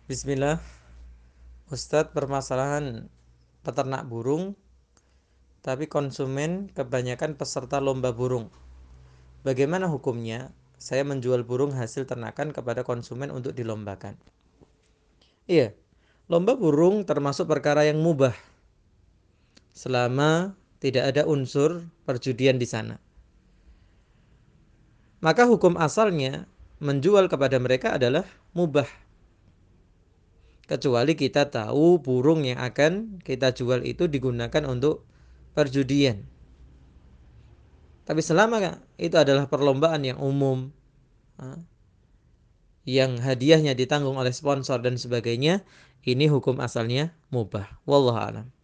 Bismillah, Ustadz, permasalahan peternak burung, tapi konsumen kebanyakan peserta lomba burung. Bagaimana hukumnya? Saya menjual burung hasil ternakan kepada konsumen untuk dilombakan. Iya, lomba burung termasuk perkara yang mubah selama tidak ada unsur perjudian di sana. Maka hukum asalnya menjual kepada mereka adalah mubah. Kecuali kita tahu burung yang akan kita jual itu digunakan untuk perjudian. Tapi selama itu adalah perlombaan yang umum, yang hadiahnya ditanggung oleh sponsor dan sebagainya, ini hukum asalnya mubah. Wallahu a'lam.